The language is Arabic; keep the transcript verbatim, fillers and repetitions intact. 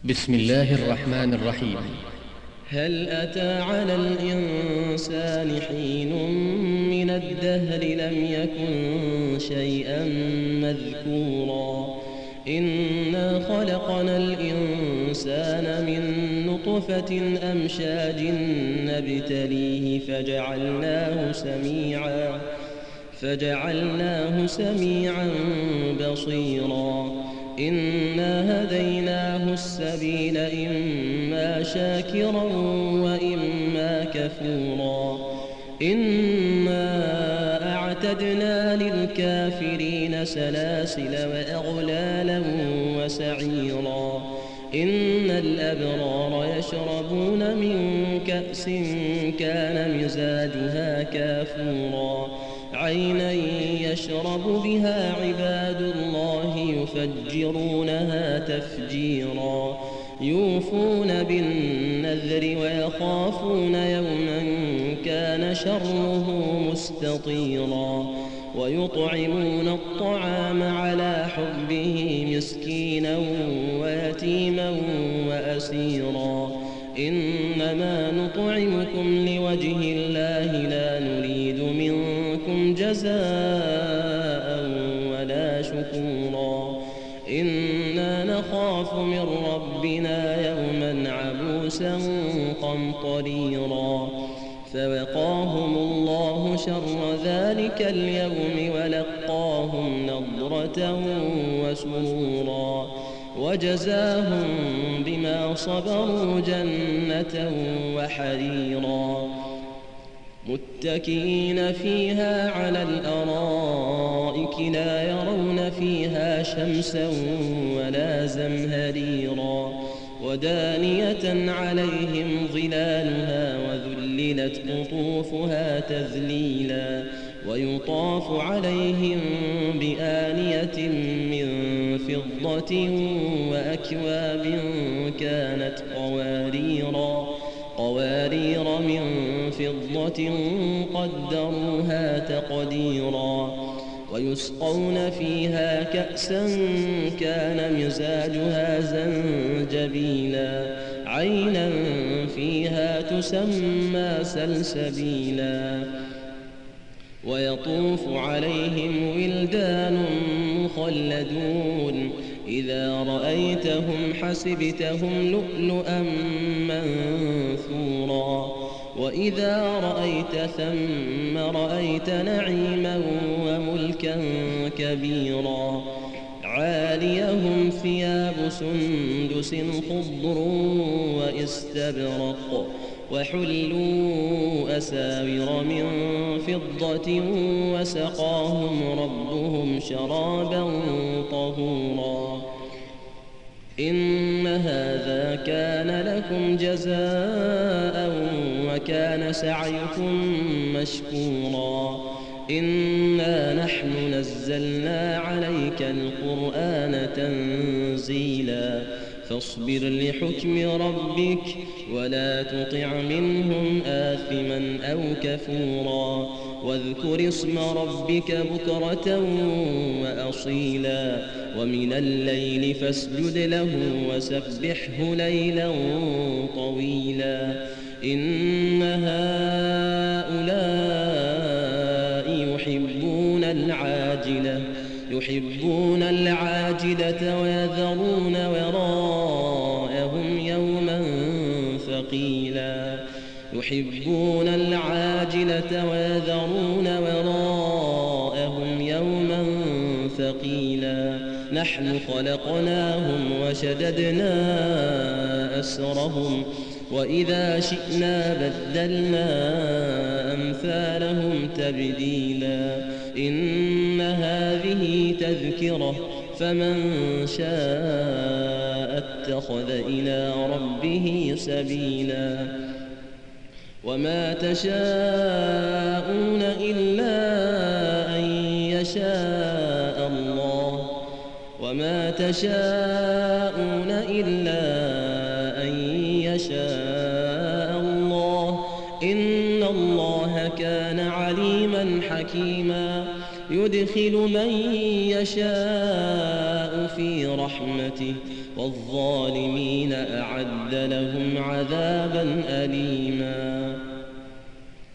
بسم الله الرحمن الرحيم. هل أتى على الإنسان حين من الدهر لم يكن شيئا مذكورا إنا خلقنا الإنسان من نطفة أمشاج نبتليه فجعلناه سميعا فجعلناه سميعا بصيرا إنا هديناه السبيل إما شاكرا وإما كفورا إنا أعتدنا للكافرين سلاسل وأغلالا وسعيرا إن الأبرار يشربون من كأس كان مزاجها كافورا عينا يشرب بها عباد الله يفجرونها تفجيرا يوفون بالنذر ويخافون يوما كان شره مستطيرا ويطعمون الطعام على حبه مسكينا ويتيما وأسيرا إنما نطعمكم لوجه الله لا نريد منكم جزاء ولا شكورا إنا نخاف من ربنا يوما عبوسا قمطريرا فوقاهم الله شر ذلك اليوم ولقاهم نضرة وسرورا وجزاهم بما صبروا جنة وحريرا متكئين فيها على الأرائك لا يرون فيها شمسا ولا زمهريرا ودانية عليهم ظلالها وذللت قطوفها تذليلا ويطاف عليهم بآنية من فضة وأكواب كانت قواريرا قوارير من فضة قدروها تقديرا ويسقون فيها كأسا كان مزاجها زنجبيلا عينا فيها تسمى سلسبيلا ويطوف عليهم ولدان مخلدون إذا رأيتهم حسبتهم لؤلؤا منثورا وإذا رأيت ثم رأيت نعيما وملكا كبيرا عاليهم ثياب سندس خضر واستبرق وحلوا أساور من فضة وسقاهم ربهم شرابا طهورا إن هذا كان لكم جزاء وكان سعيكم مشكورا إنا نحن نزلنا عليك القرآن تنزيلا فاصبر لحكم ربك ولا تطع منهم آثما أو كفورا واذكر اسم ربك بكرة وأصيلا ومن الليل فاسجد له وسبحه ليلا طويلا إن هؤلاء يحبون العاجلة يحبون العاجلة ويذرون وراءهم يوما ثقيلا يحبون العاجلة ويذرون وراءهم يوما ثقيلا نحن خلقناهم وشددنا أسرهم وإذا شئنا بدلنا أمثالهم تبديلا إن هذه تذكرة فمن شاء اتخذ إلى ربه سبيلا وما تشاءون إلا أن يشاء الله وما تشاءون إلا أن يشاء الله إن الله كان عليما حكيما يدخل من يشاء في رحمته والظالمين أعد لهم عذابا أليما.